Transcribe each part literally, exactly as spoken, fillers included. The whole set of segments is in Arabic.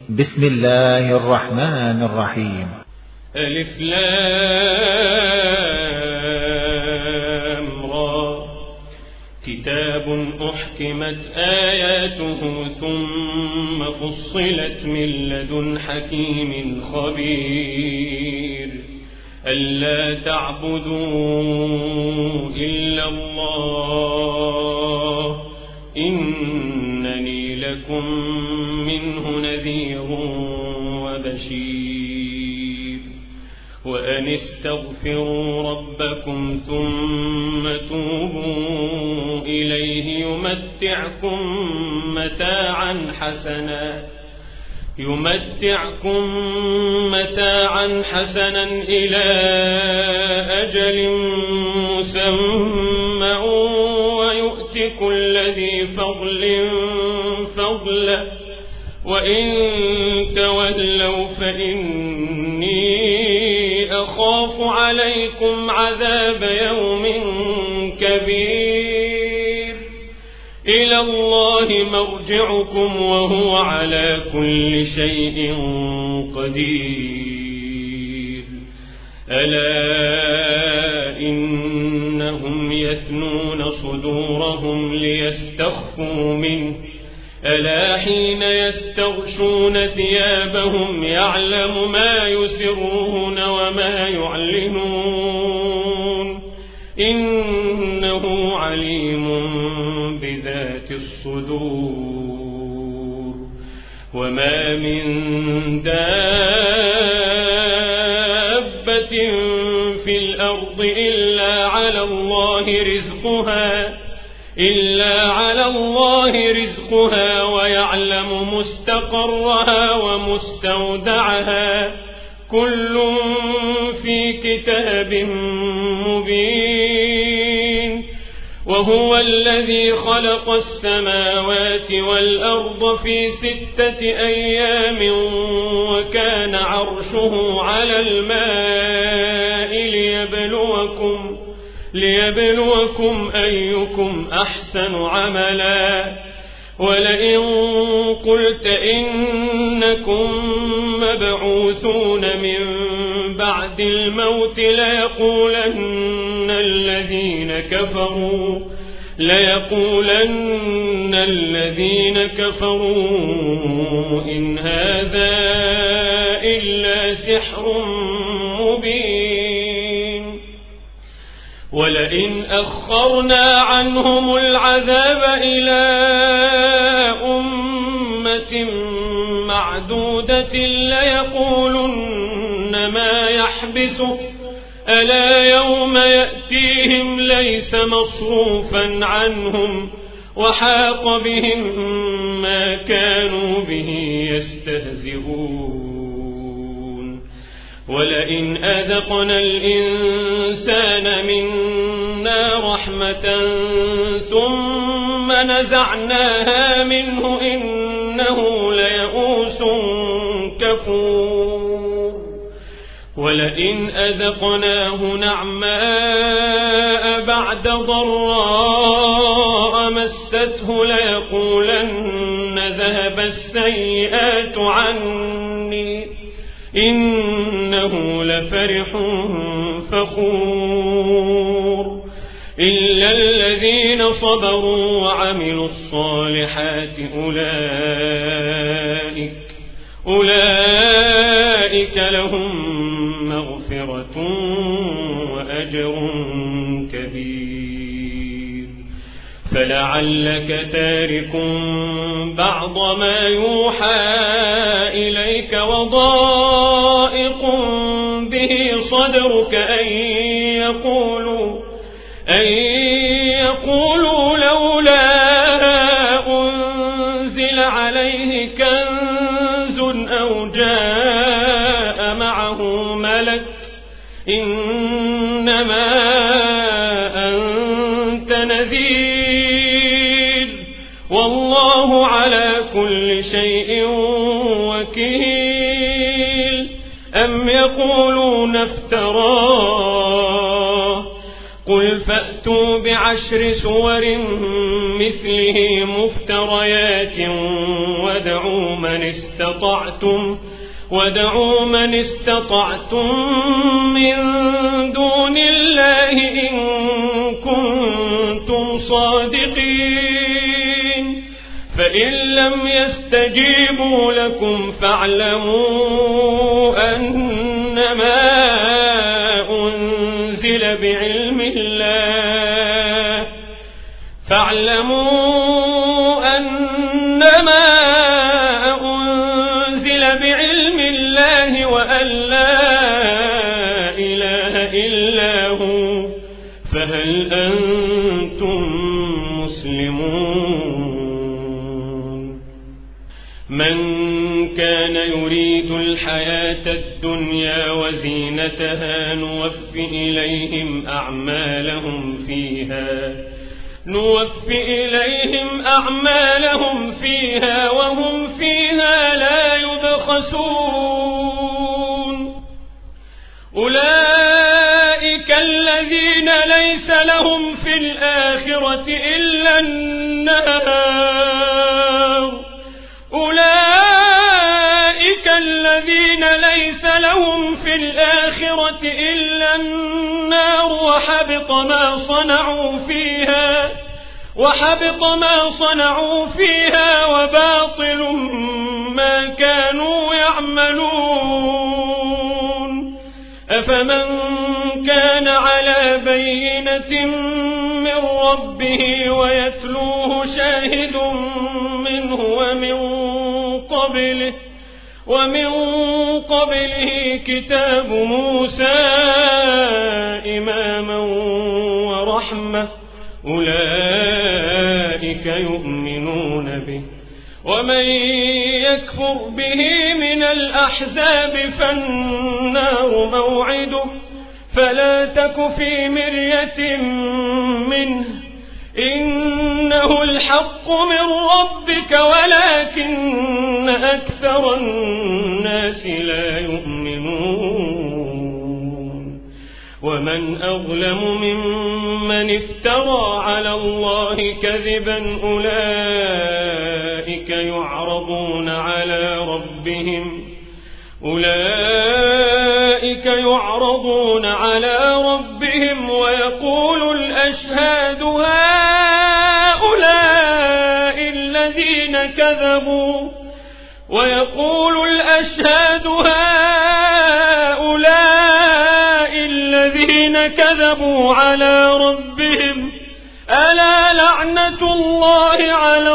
بسم الله الرحمن الرحيم. ألف لام را، كتاب أحكمت آياته ثم فصلت من لدن حكيم خبير، ألا تعبدوا إلا الله إنني لكم منه نذير وبشير، وأن استغفروا ربكم ثم توبوا إليه يمتعكم متاعا حسنا يمتعكم متاعا حسنا إلى أجل مسمى ويؤت كل ذي فضل فضله، وإن تولوا فإني أخاف عليكم عذاب يوم كبير، إلى الله مرجعكم وهو على كل شيء قدير. ألا إنهم يثنون صدورهم ليستخفوا منه، ألا حين يستغشون ثيابهم يعلم ما يسرون وما يعلنون، إنه عليم بذات الصدور. وما من دابة في الأرض إلا على الله رزقها إلا على الله رزقها ويعلم مستقرها ومستودعها، كل في كتاب مبين. وهو الذي خلق السماوات والأرض في ستة أيام وكان عرشه على الماء ليبلوكم ليبلوكم أيكم أحسن عملا. ولئن قلت إنكم مبعوثون من بعد الموت ليقولن الذين كفروا ليقولن الذين كفروا إن هذا إلا سحر مبين. ولئن أخرنا عنهم العذاب إلى أمة معدودة ليقولن ما يحبسه، ألا يوم يأتيهم ليس مصروفا عنهم وحاق بهم ما كانوا به يستهزئون. ولئن أذقنا الإنسان منا رحمة ثم نزعناها منه إنه ليئوس كفور. ولئن أذقناه نعماء بعد ضراء مسته ليقولن ذهب السيئات عني إنه لفرح فخور. إلا الذين صبروا وعملوا الصالحات أولئك أولئك لهم مغفرة وأجر كبير. فلعلك تارك بعض ما يوحى إليك وضائق به صدرك أن يقولوا أن يقولوا لولا أنزل عليه كنز أو جاء معه ملك إنما أنت نذير والله على كل شيء وكيل. أم يقولون افتراه قل فأتوا بعشر سور مثله مفتريات ودعوا من استطعتم ودعوا من استطعتم من دون الله إن كنتم صادقين فإن لم يستجيبوا لكم فاعلموا أنما أنزل بعلم الله فاعلموا أنما أنزل بعلم الله وأن لا إله إلا هو فهل أنتم مسلمون من كان يريد الحياة الدنيا وزينتها نوف إليهم أعمالهم فيها نوف إليهم أعمالهم فيها وهم فيها لا يبخسون أولئك الذين ليس لهم في الآخرة إلا النار أولئك الذين ليس لهم في الآخرة إلا النار وحبط ما صنعوا فيها وحبط ما صنعوا فيها وباطل ما كانوا يعملون أفمن كان على بينة من ربه ويتلوه شاهد منه ومن قبله ومن قبله كتاب موسى إماما ورحمة أولئك يؤمنون به ومن يكفر به من الأحزاب فالنار موعده فلا تك في مرية منه إنه الحق من ربك ولكن أكثر الناس لا يؤمنون ومن أظلم ممن افترى على الله كذبا أولئك يعرضون على ربهم أولئك يعرضون على ربهم ويقول الأشهاد هؤلاء الذين كذبوا ويقول الأشهاد هؤلاء الذين كذبوا على ربهم ألا لعنة الله على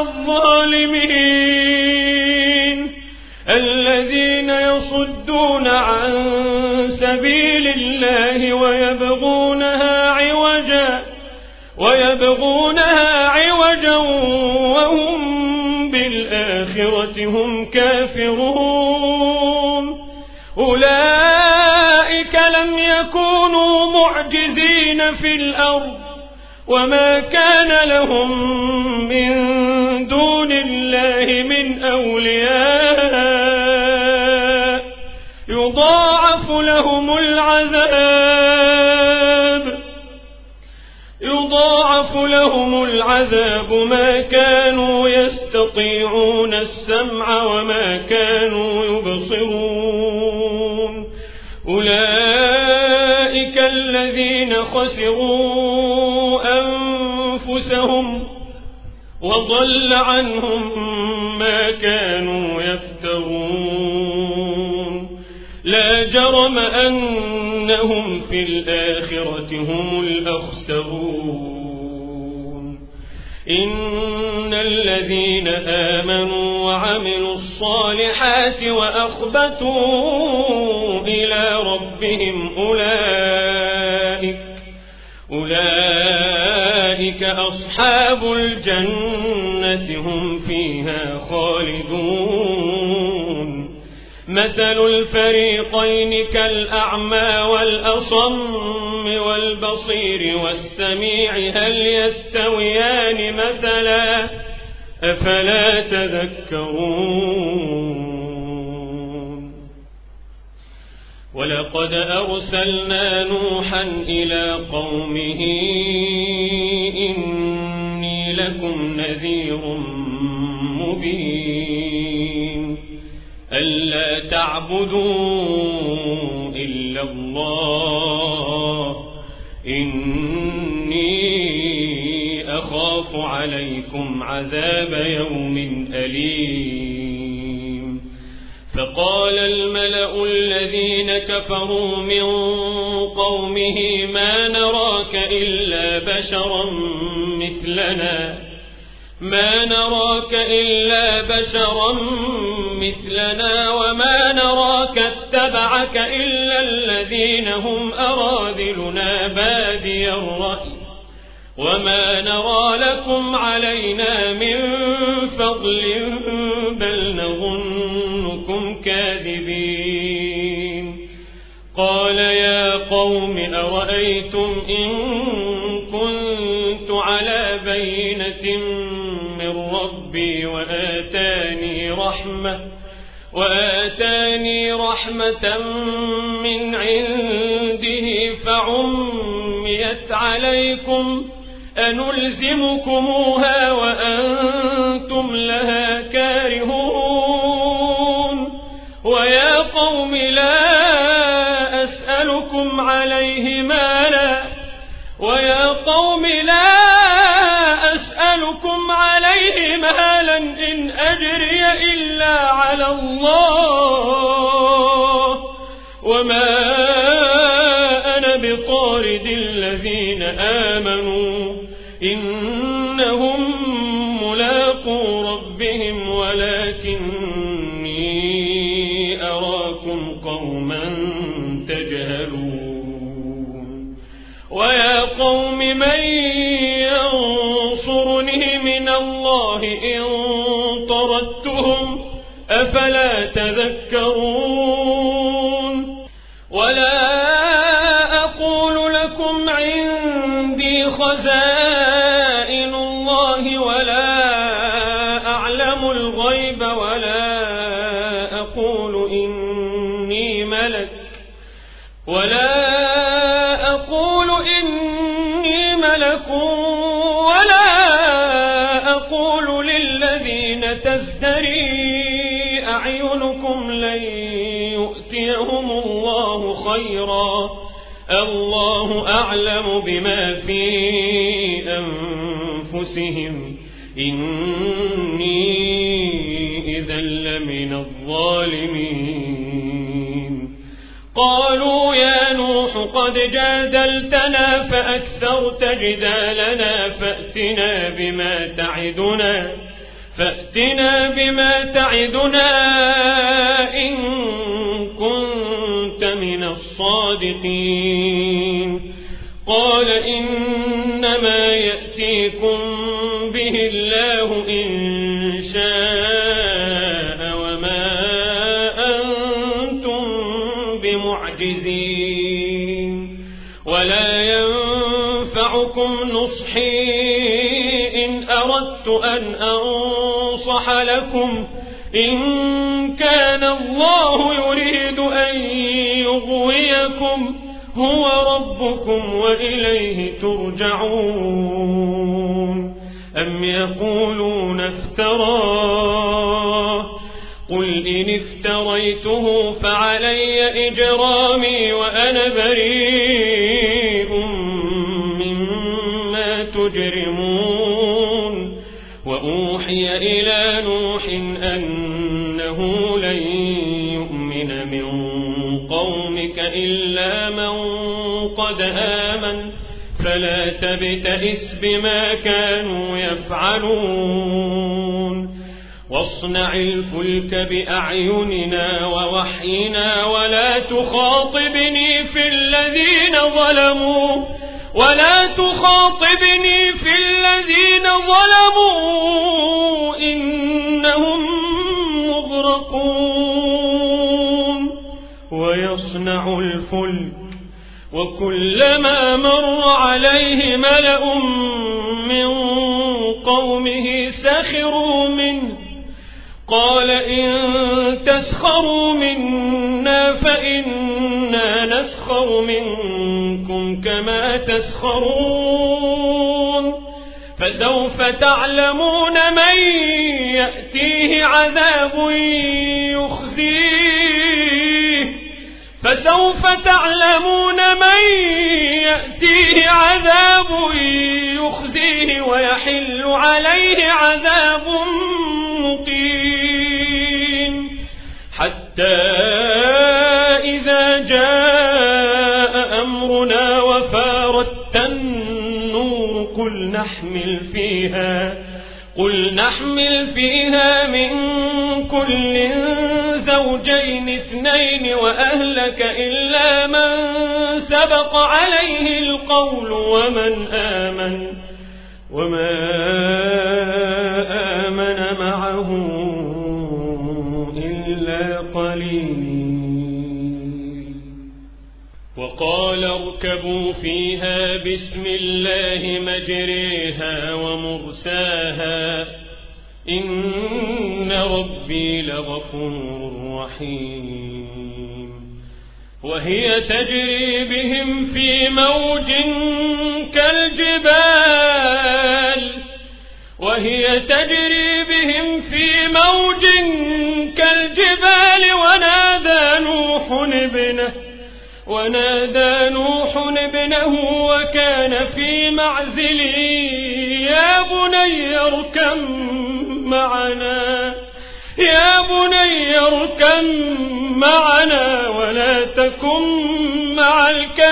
الظالمين الذين يصدون عن سبيل الله ويبغونها عوجا ويبغونها عوجا وهم بالآخرة هم كافرون أولئك لم يكونوا معجزين في الأرض وما كان لهم من دون الله من أولياء يضاعف لهم العذاب يضاعف لهم العذاب ما كانوا يستطيعون السمع وما كانوا يبصرون أولئك الذين خسروا أنفسهم وضل عنهم ما كانوا يفترون لا جرم أنهم في الآخرة هم الأخسرون إن الذين آمنوا وعملوا الصالحات وأخبتوا إلى ربهم أولئك أولئك أصحاب الجنة هم فيها خالدون مثل الفريقين كالأعمى والأصم والبصير والسميع هل يستويان مثلا أفلا تذكرون ولقد أرسلنا نوحا إلى قومه إني لكم نذير مبين ألا تعبدوا إلا الله إني أخاف عليكم عذاب يوم أليم. فقال الملأ الذين كفروا من قومه ما نراك إلا بشرا مثلنا ما نراك إلا بشرا مثلنا وما نراك اتبعك إلا الذين هم أراذلنا بادي الرأي وما نرى لكم علينا من فضل بل نظنكم كاذبين. قال يا قوم أرأيتم إن كنت على بينة من ربي وآتاني رحمة وآتاني رحمة من عنده فعميت عليكم أنلزمكموها وأنتم لها كارهون. ويا قوم لا أسألكم عليه مالا ويا قوم لا أسألكم عليه مالا إن أجري إلا على الله وما أنا بطارد الذين آمنوا إنهم ملاقو ربهم ولكني أراكم قوما تجهلون. ويا قوم من ينصرني من الله إن طردتهم أفلا تذكرون. ولا أقول لكم عندي خزائن الله ولا أعلم الغيب ولا أقول إني ملك ولا أقول إني ملك ولا أقول للذين تزدري أعينكم لن يؤتيهم الله خيرا الله أعلم بما في أنفسهم إني إذا لمن الظالمين. قالوا يا نوح قد جادلتنا فأكثرت جدالنا فأتنا بما تعدنا فأتنا بما تعدنا إن كنت من الصادقين. قال إنما يأتيكم به الله إن شاء وما أنتم بمعجزين ولا ينفعكم نصحي إن أردت أن أنصح لكم إن كان الله يريد أن يغويكم هو ربكم وإليه ترجعون. أم يقولون افتراه قل إن افتريته فعلي إجرامي وأنا بريء مما تجرمون. وأوحي إلى نوح أنه لن يؤمن من قومك إلا من قد آمن فلا تبتئس بما كانوا يفعلون. واصنع الفلك بأعيننا ووحينا ولا تخاطبني في الذين ظلموا ولا تخاطبني في الذين ظلموا إنهم مغرقون. ويصنع الفلك وكلما مر عليه ملأ من قومه سخروا منه قال إن تسخروا منا فإنا نسخر منكم كما تسخرون فسوف تعلمون من يأتيه عذاب يخزيه فسوف تعلمون من يأتيه عذاب يخزيه ويحل عليه عذاب مقيم حتى إذا جاء أمرنا وفارت النور قل نحمل فيها قل نحمل فيها من كل زوجين اثنين وأهلك إلا من سبق عليه القول ومن آمن وما آمن معه إلا قليل. وقال اركبوا فيها بسم الله مجريها ومرساها إن ربي لغفور رحيم. وهي تجري بهم في موج كالجبال وهي تجري بهم في موج كالجبال ونادى نوح ابنه ونادى نوح ابنه وكان في معزل يا بني اركب معنا يا بني اركب معنا ولا تكن مع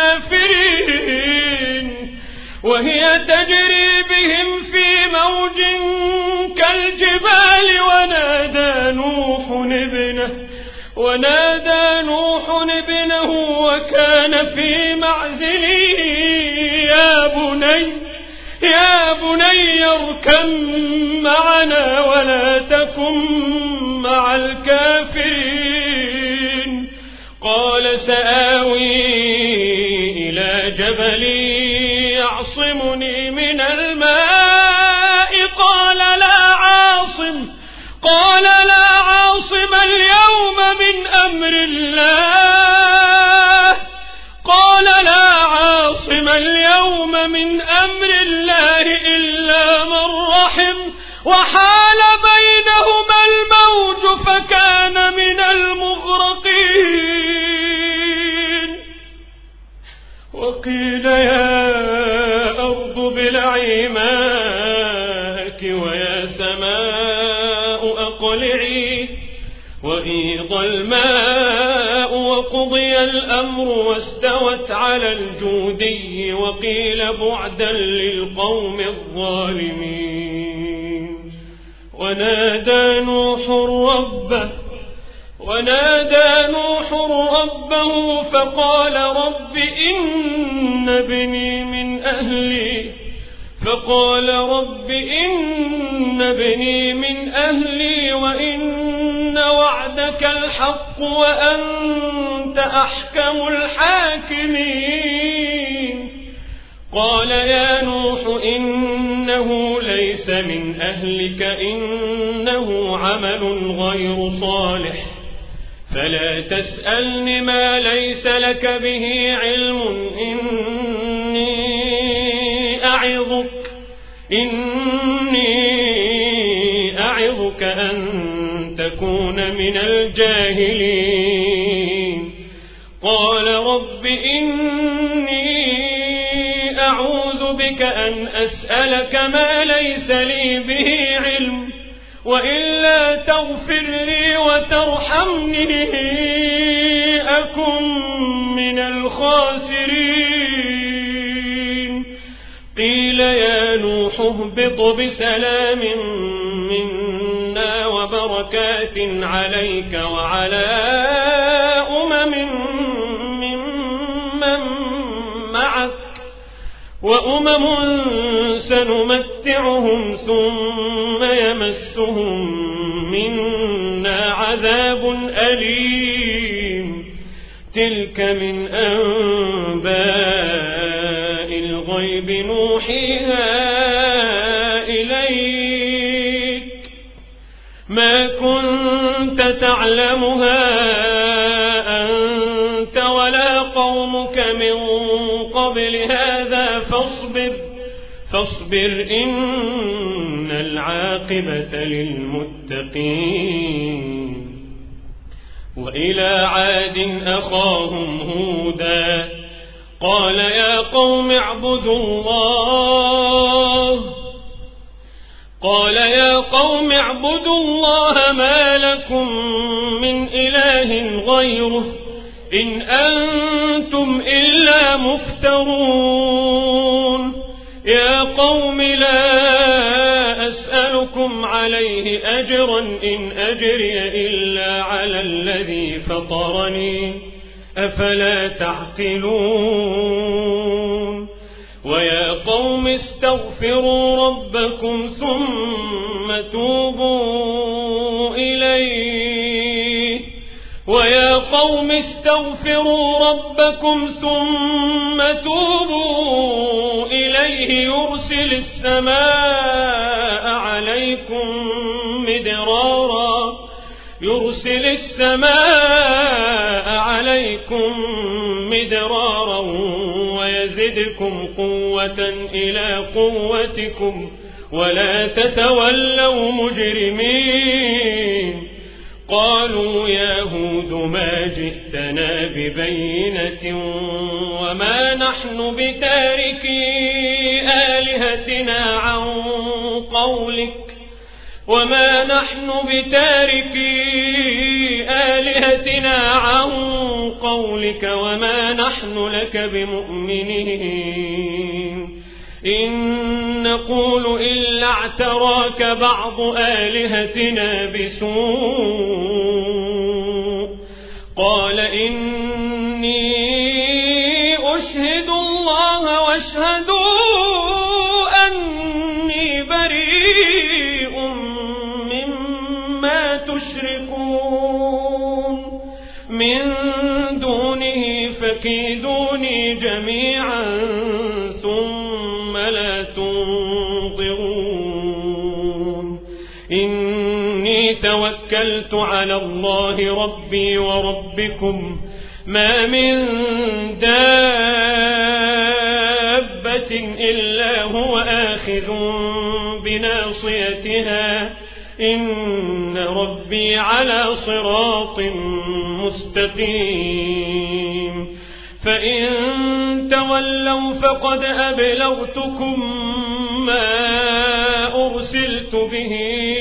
الكافرين. وهي تجري بهم في موج كالجبال ونادى نوح ابنه ونادى نوح ابنه وكان في معزل يا بني يا بني اركب معنا ولا تكن مع الكافرين. قال سآوي إلى جبل يعصمني من الماء قال لا عاصم قال لا عاصم اليوم من أمر الله قال لا عاصم اليوم من أمر الله إلا من رحم وحال بينهما الموج فكان من المغرقين. وقيل يا أرض ابلعي ماءك ويا سماء أقلعي وغيض الماء وقضي الأمر واستوت على الجودي وقيل بعدا للقوم الظالمين. ونادى نوح ربه ونادى نوح ربه فقال رب إن ابني من أهلي فقال رب إن ابني من أهلي وإن وعدك الحق وأنت أحكم الحاكمين. قال يا نوح إنه ليس من أهلك إنه عمل غير صالح فلا تسألني ما ليس لك به علم إني أعظك إني أعظك أن تكون من الجاهلين. قال رب إني أعوذ بك أن أسألك ما ليس لي به علم وإلا تغفر لي وترحمني أكن من الخاسرين. قيل يا نوح اهبط بسلام منا وبركات عليك وعلى أمم ممن معك وأمم سنمتعهم ثم يمسهم منا عذاب أليم. تلك من أنباء الغيب نوحيها إليك ما كنت تعلمها أنت ولا قومك من قبل هذا فاصبر فاصبر إن العاقبة للمتقين. وإلى عاد أخاهم هودا قال يا قوم اعبدوا الله قال يا قوم اعبدوا الله ما لكم من إله غيره إن أنتم إلا مفترون. يا قوم لا أسألكم عليه أجرا إن أجري إلا على الذي فطرني أفلا تعقلون. ويا قوم استغفروا ربكم ثم توبوا إليه ويا قوم استغفروا ربكم ثم توبوا إليه يرسل السماء عليكم مدرارا يرسل السماء عليكم مدرارا ويزدكم قوة إلى قوتكم ولا تتولوا مجرمين. قالوا يا هود ما جئتنا ببينة وما نحن بتاركي آلهتنا عن قولك وما نحن بتاركي آلهتنا عن قولك وما نحن لك بمؤمنين إن نقول إلا اعتراك بعض آلهتنا بسوء. قال إني أشهد الله واشهدوا أني بريء مما تشركون من دونه فكيدوني جميعا ثم لا تنظرون. إني توكلت على الله ربي وربكم ما من دابة إلا هو آخذ بناصيتها إن ربي على صراط مستقيم. فإن تولوا فقد أبلغتكم ما أرسلت به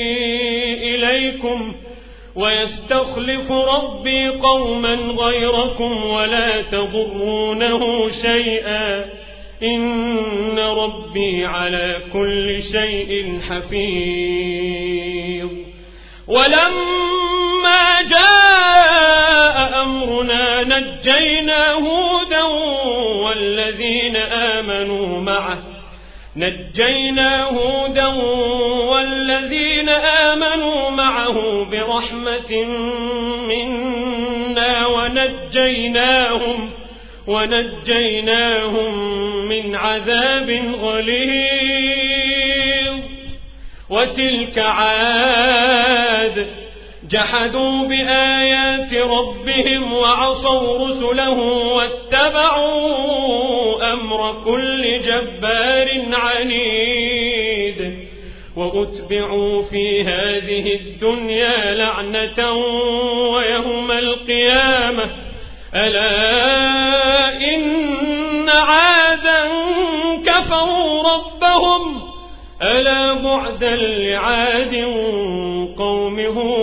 إليكم ويستخلف ربي قوما غيركم ولا تضرونه شيئا إن ربي على كل شيء حفيظ. ولما جاء أمرنا نجينا هودا والذين آمنوا معه نجينا هودا والذين آمنوا معه برحمة منا ونجيناهم ونجيناهم من عذاب غليظ. وتلك عاد جحدوا بآيات ربهم وعصوا رسله واتبعوا أمر كل جبار عنيد. وأتبعوا في هذه الدنيا لعنة ويوم القيامة ألا إن عادا كفروا ربهم ألا بعدا لعاد قوم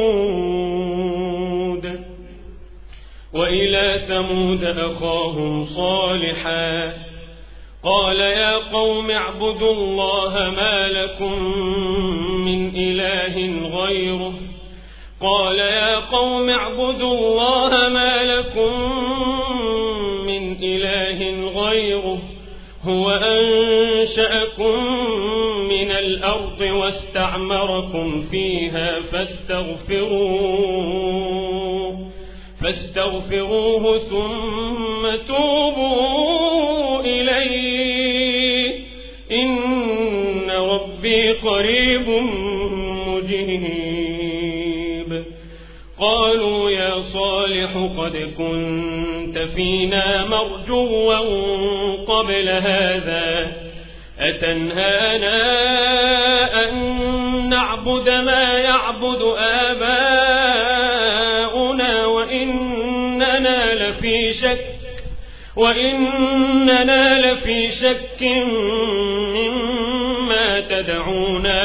هود. وإلى ثمود أخاهم صالحا قال يا قوم اعبدوا الله ما لكم من إله غيره قال يا قوم اعبدوا الله ما لكم من إله غيره هو أنشأكم من الأرض واستعمركم فيها فاستغفروه فاستغفروه ثم توبوا إليه إن ربي قريب مجيب. قالوا يا صالح قد كنت فينا مرجوا قبل هذا أتنهانا أن نعبد ما يعبد آباؤنا وإننا لفي شك وإننا لفي شك مما تدعونا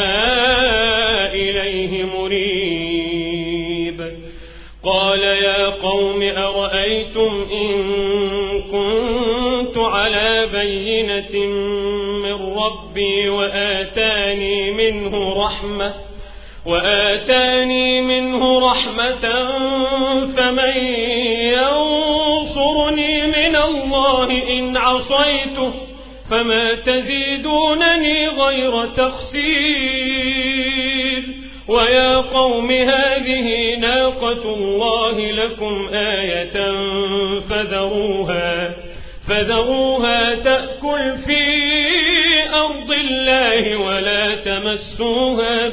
إليه مريب. قال يا قوم أرأيتم إن كنت على بينة من ربي وآتاني منه رحمة وآتاني منه رحمة فمن ينصرني من الله إن عصيته فما تزيدونني غير تخسير. ويا قوم هذه ناقة الله لكم آية فذروها فذروها تأكل في أرض الله ولا تمسوها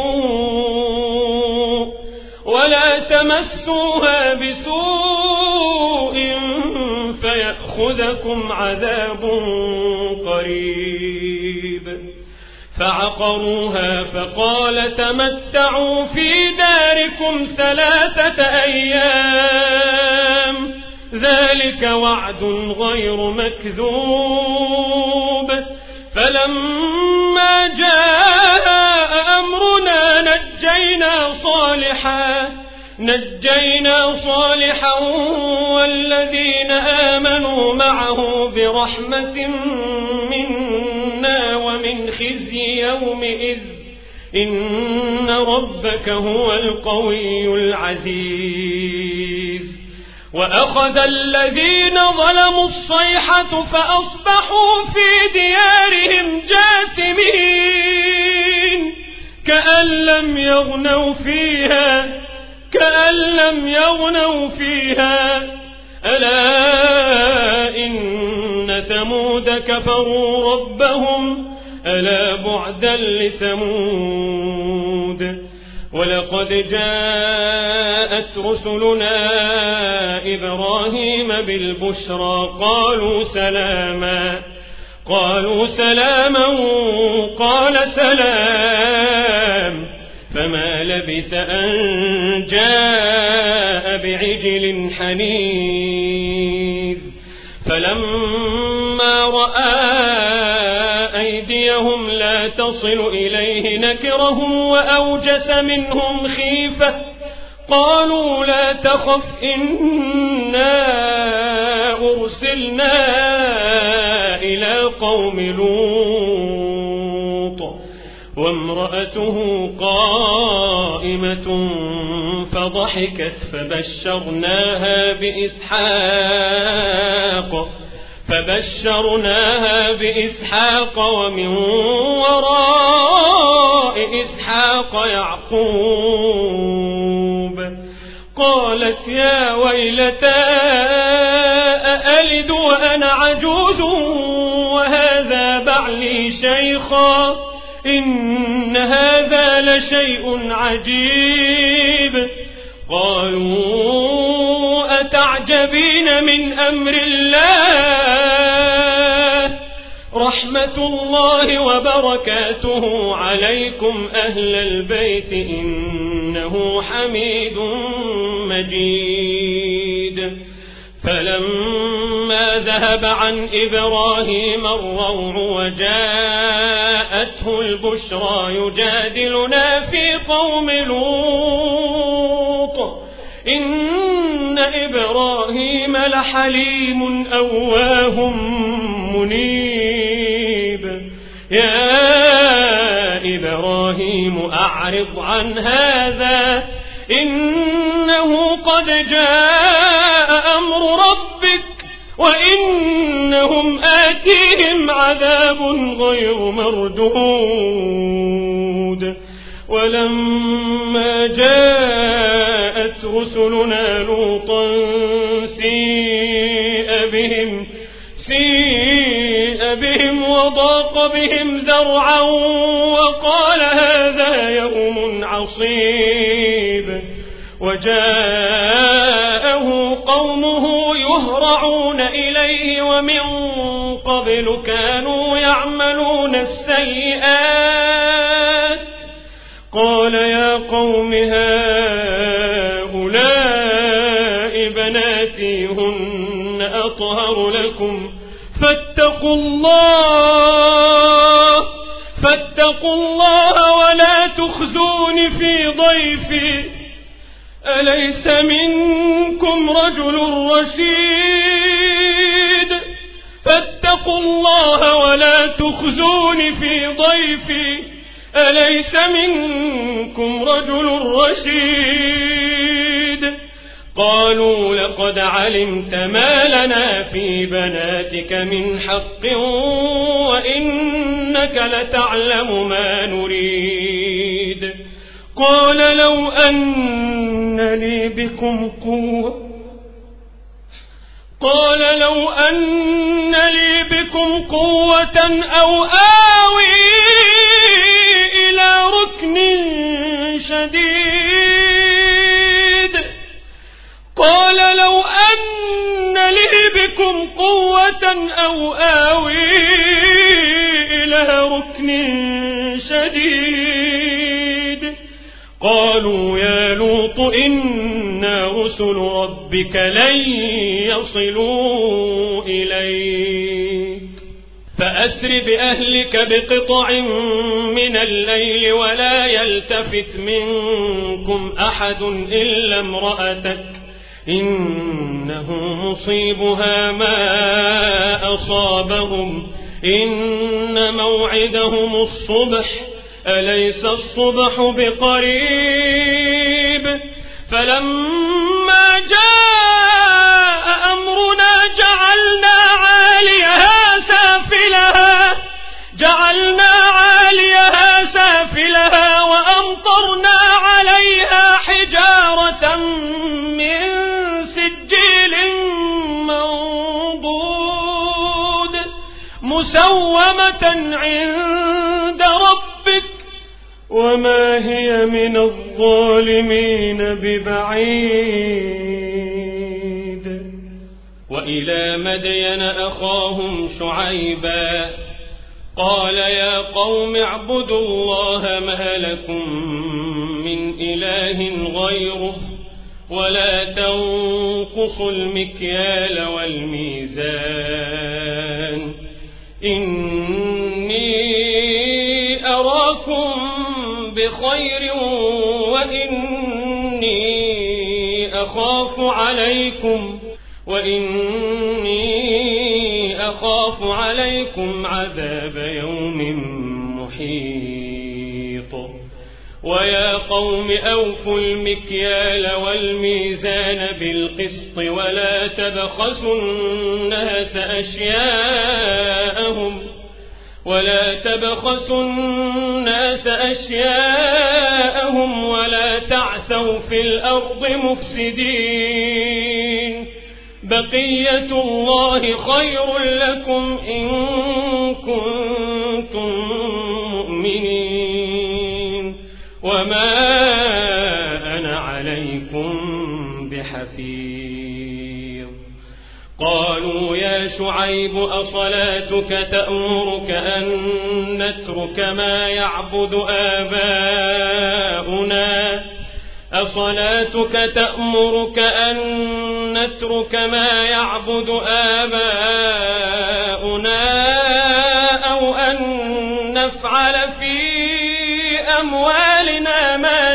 بسوء ولا تمسوها بسوء فيأخذكم عذاب قريب. فعقروها فقال تمتعوا في داركم ثلاثة أيام ذلك وعد غير مكذوب. فلما جاء أمرنا نجينا صالحا نجينا صالحا والذين آمنوا معه برحمة منا ومن خزي يومئذ إن ربك هو القوي العزيز. وأخذ الذين ظلموا الصيحة فأصبحوا في ديارهم جاثمين كأن لم يغنوا فيها كأن لم يغنوا فيها ألا إن ثمود كفروا ربهم ألا بعدا لثمود. ولقد جاءت رسلنا إبراهيم بالبشرى قالوا سلاما قالوا سلاما قال سلام فما لبث أن جاء بعجل حنيذ. فلما رأى أيديهم لا تصل إليه نكرهم وأوجس منهم خيفة قالوا لا تخف إنا أرسلنا إلى قوم لوط وامرأته قائمة فضحكت فبشرناها بإسحاق فبشرناها بإسحاق ومن وراء إسحاق يعقوب. قالت يا ويلتى أألد وأنا عجوز وهذا بعلي شيخا إن هذا لشيء عجيب. قالوا أتعجبين من أمر الله رحمة الله وبركاته عليكم أهل البيت إنه حميد مجيد. فلما ذهب عن إبراهيم الروع وجاءته البشرى يجادلنا في قوم لوط إن إبراهيم لحليم أواه منيب. يا إبراهيم أعرض عن هذا إنه قد جاء أمر ربك وإنهم آتيهم عذاب غير مردود. ولما جاءت رسلنا لوطا سيء بهم سيء بهم وضاق بهم ذرعا وقال هذا يوم عصيب. وجاءه قومه يهرعون إليه ومن قبل كانوا يعملون السيئات قال يا قوم هؤلاء بناتي هن أطهر لكم فاتقوا الله فاتقوا الله ولا تخزون في ضيفي أليس منكم رجل رشيد فاتقوا الله ولا تخزون في ضيفي أليس منكم رجل رشيد قالوا لقد علمت ما لنا في بناتك من حق وإنك لتعلم ما نريد قال لو أن لي بكم قوة قال لو أن لي بكم قوة أو آوي إلى ركن شديد قال لو أن لي بكم قوة أو آوي إلى ركن شديد قالوا يا لوط إنا رسل ربك لن يصلوا إليك فأسر بأهلك بقطع من الليل ولا يلتفت منكم أحد إلا امرأتك إنه مصيبها ما أصابهم إن موعدهم الصبح أليس الصبح بقريب فلما جاء أمرنا جعلنا عاليها سافلها جعلنا عاليها سافلها وأمطرنا عليها حجارة من سجيل منضود مسومة عند ربك وما هي من الظالمين ببعيد وإلى مدين أخاهم شعيبا قال يا قوم اعبدوا الله ما لكم من إله غيره ولا تنقصوا المكيال والميزان إني أراكم بخير وإني أخاف عليكم وإني أخاف عليكم عذاب يوم محيط ويا قوم أوفوا المكيال والميزان بالقسط ولا تبخسوا الناس أشياءهم ولا تبخسوا الناس أشياءهم ولا تعثوا في الأرض مفسدين بقية الله خير لكم إن كنتم مؤمنين وما أنا عليكم بحفيظ قالوا يا شعيب أصلاتك تأمرك أن نترك ما يعبد آباؤنا أصلاتك تأمرك أن نترك ما يعبد آباؤنا أو أن نفعل في أموالنا ما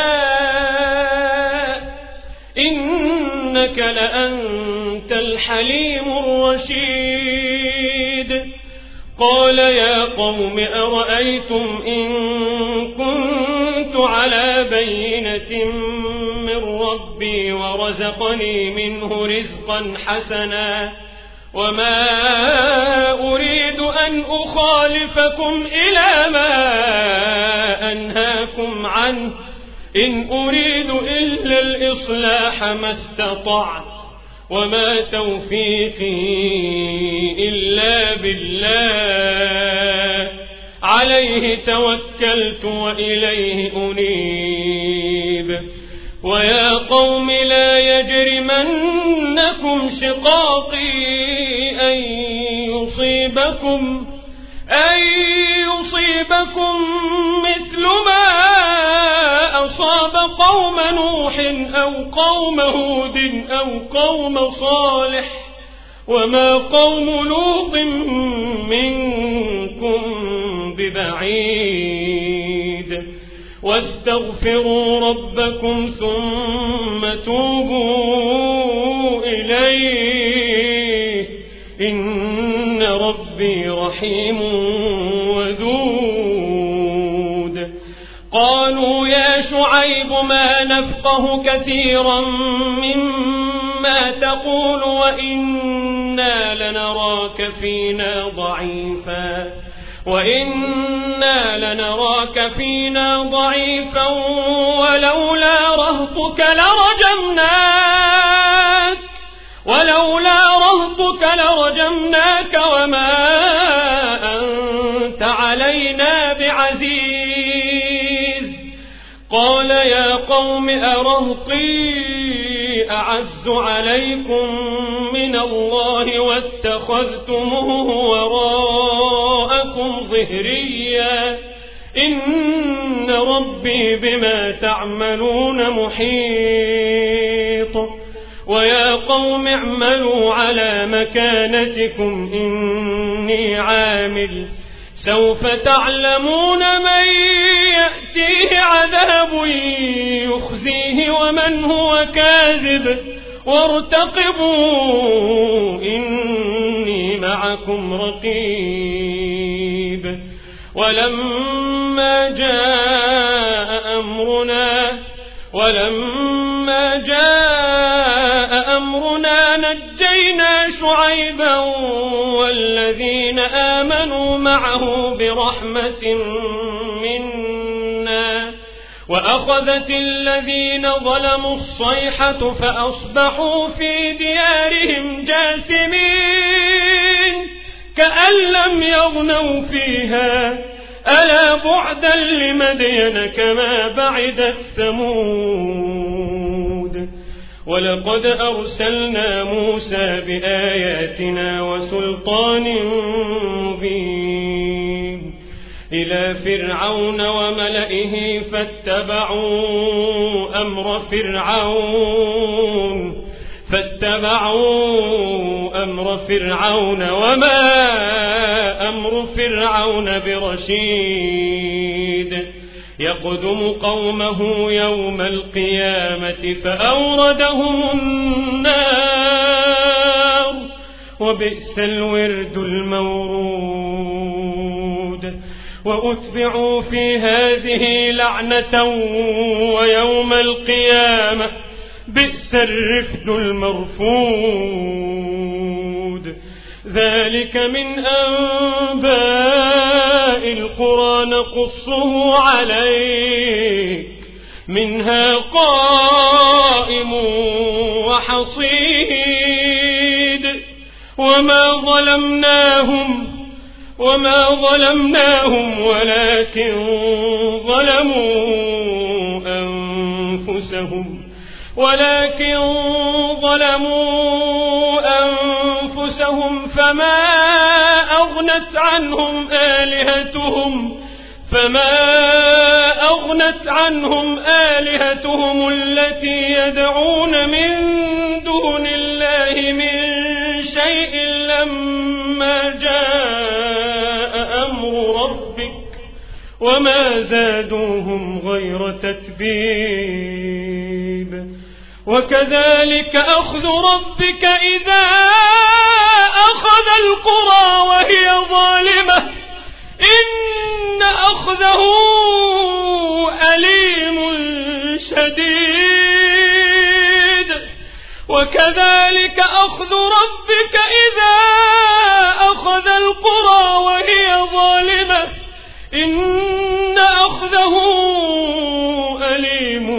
نشاء إنك لأنت الحليم الرشيد قال يا قوم أرأيتم إن كنت على بينة من ربي ورزقني منه رزقا حسنا وما أريد أن أخالفكم إلى ما أنهاكم عنه إن أريد إلا الإصلاح ما استطعت وما توفيقي إلا بالله عليه توكلت وإليه أنيب ويا قوم لا يجرمن يصيبكم أن يصيبكم مثل ما أصاب قوم نوح أو قوم هود أو قوم صالح وما قوم لوط منكم ببعيد واستغفروا ربكم ثم توبوا إليه إن ربي رحيم ودود. قالوا يا شعيب ما نفقه كثيرا مما تقول وإنا لنراك فينا ضعيفا وإنا لنراك فينا ضعيفا ولولا رهطك لرجمناك ولولا رهطك لرجمناك وما أنت علينا بعزيز. قال يا قوم أرهطي أعز عليكم من الله واتخذتموه وراءكم ظهريا إن ربي بما تعملون محيط. ويا قوم اعملوا على مكانتكم إني عامل سوف تعلمون من يأتيه عذاب يخزيه ومن هو كاذب وارتقبوا إني معكم رقيب. ولما جاء أمرنا ولما جاء أمرنا نجينا شعيبا والذين آمنوا معه برحمة منا وأخذت الذين ظلموا الصيحة فأصبحوا في ديارهم جاثمين كأن لم يغنوا فيها ألا بعدا لمدين كما بعدت ثمود. ولقد أرسلنا موسى بآياتنا وسلطان مبين إلى فرعون وملئه فاتبعوا أمر فرعون فاتبعوا أمر فرعون وما أمر فرعون برشيد يقدم قومه يوم القيامة فأوردهم النار وبئس الورد المورود. وأتبعوا في هذه لعنة ويوم القيامة بئس الرفد المرفود. ذلك من أنباء القرى نقصه عليك منها قائم وحصيد. وما ظلمناهم وما ظلمناهم ولكن ظلموا أنفسهم ولكن ظلموا أنفسهم فما أغنت عنهم آلهتهم فما أغنت عنهم آلهتهم التي يدعون من دون الله من شيء لما جاء أمر ربك وما زادوهم غير تتبيب. وكذلك أخذ ربك إذا أخذ القرى وهي ظالمة إن أخذه أليم شديد. وكذلك أخذ ربك إذا أخذ القرى وهي ظالمة إن أخذه أليم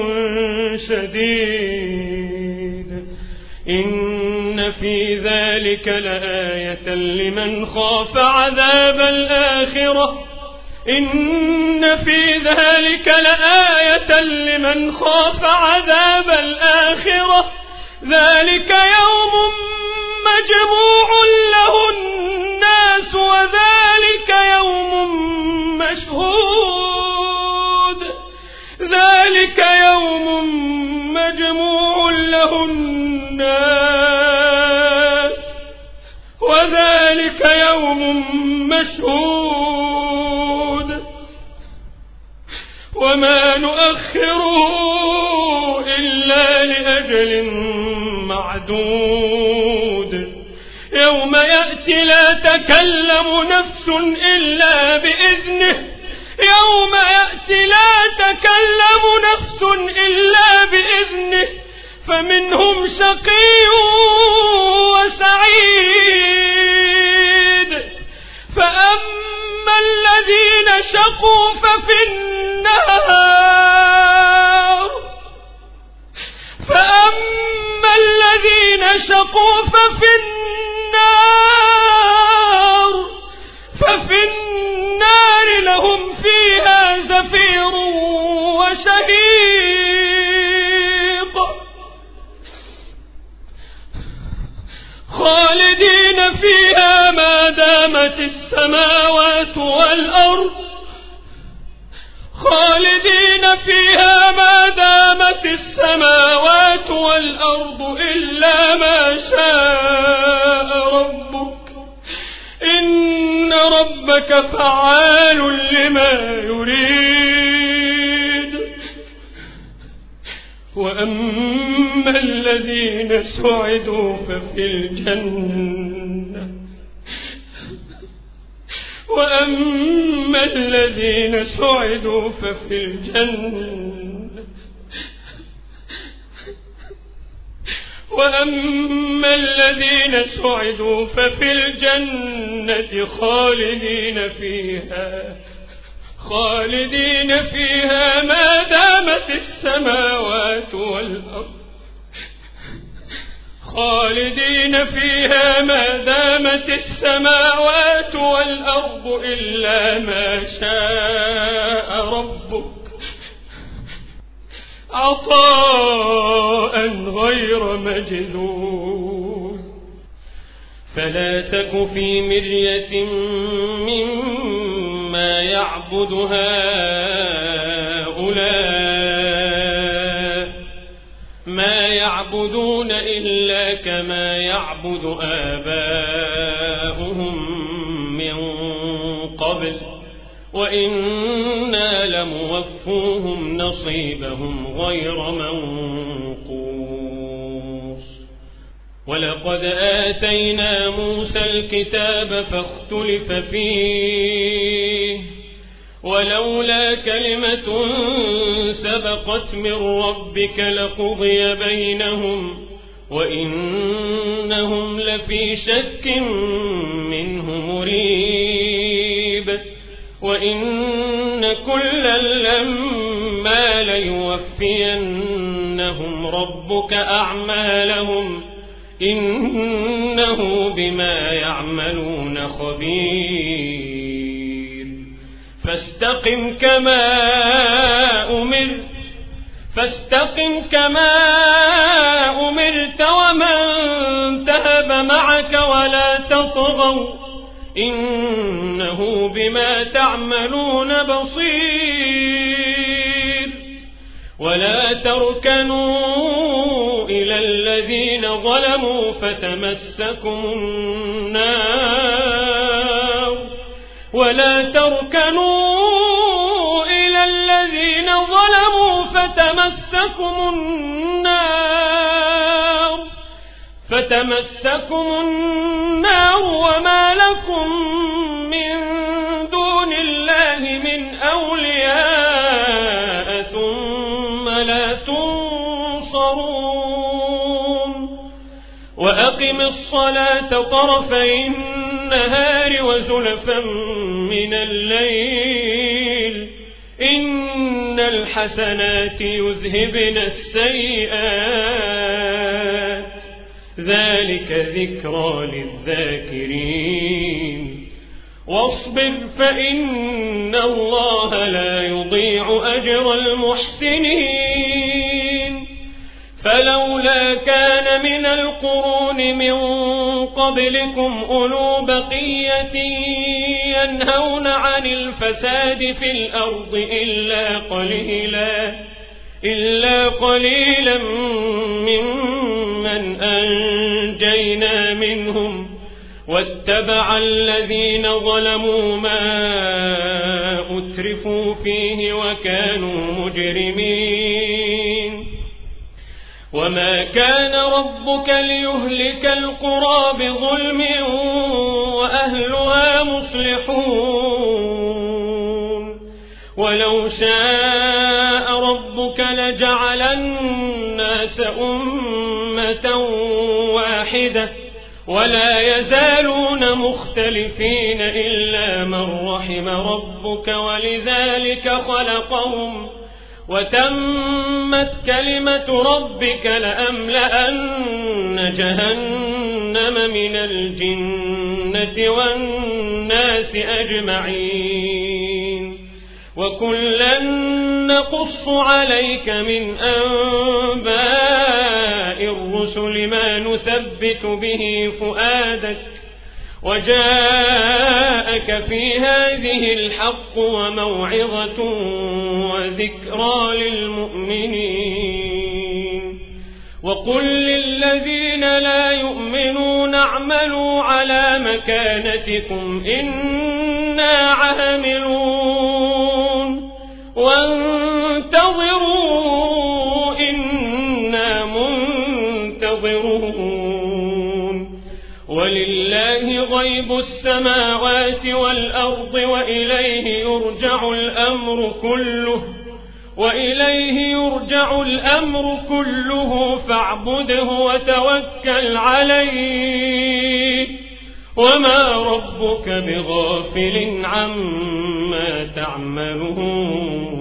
شديد. إن في ذلك لآية لمن خاف عذاب الآخرة إن في ذلك لآية لمن خاف عذاب الآخرة ذلك يوم مجموع له الناس ذلك يوم مجموع له الناس وذلك يوم مشهود وما نؤخره إلا لأجل معدود يوم يأتي لا تكلم نفس إلا بإذنه يوم يأتي لا تكلم نفس إلا بإذنه فمنهم شقي وسعيد فأما الذين شقوا ففي النار فأما الذين شقوا ففي النار ففي النار لهم فيها زفير وشهيق خالدين فيها ما دامت السماوات والأرض خالدين فيها ما دامت السماوات والأرض إلا ما شاء ربك إن ربك فعال لما يريد وأما الذين سعدوا ففي الجنة وأما الذين سعدوا ففي الجنة وأما الذين سعدوا ففي الجنة خالدين فيها خالدين فيها ما دامت السماوات والأرض خالدين فيها ما دامت السماوات والأرض إلا ما شاء ربك عطاء غير مجذوذ فلا تك في مرية مما يعبد هؤلاء ما يعبدون إلا كما يعبد آباؤهم من قبل وإنا لموفوهم نصيبهم غير منقوص ولقد آتينا موسى الكتاب فاختلف فيه ولولا كلمة سبقت من ربك لقضي بينهم وإنهم لفي شك منه مريب وإن كلا لما ليوفينهم ربك أعمالهم إنه بما يعملون خبير فاستقم كما أمرت فاستقم كما أمرت ومن تهب معك ولا تطغوا إنه بما تعملون بصير ولا تركنوا إلى الذين ظلموا فتمسكم النار ولا تركنوا إلى الذين ظلموا فتمسكم النار فتمسكم النار وما لكم من دون الله من أولياء ثم لا تنصرون وأقم الصلاة طرفي النهار وزلفا من الليل إن الحسنات يذهبن السيئات ذلك ذكرى للذاكرين واصبر فإن الله لا يضيع أجر المحسنين فلولا كان من القرون من قبلكم أولو بقية ينهون عن الفساد في الأرض إلا قليلا إلا قليلا ممن أنجينا منهم واتبع الذين ظلموا ما أترفوا فيه وكانوا مجرمين وما كان ربك ليهلك القرى بظلم وأهلها مصلحون ولو شاء ربك لجعل الناس أمة واحدة ولا يزالون مختلفين إلا من رحم ربك ولذلك خلقهم وتمت كلمة ربك لأملأن جهنم من الجنة والناس أجمعين وكلا نقص عليك من أنباء الرسل ما نثبت به فؤادك وجاءك في هذه الحق وموعظة وذكرى للمؤمنين وقل للذين لا يؤمنون اعملوا على مكانتكم إنا عاملون وانتظروا إنا منتظرون ولله غيب السماوات والأرض وإليه يرجع الأمر كله وإليه يرجع الأمر كله فاعبده وتوكل عليه وما ربك بغافل عما تعملون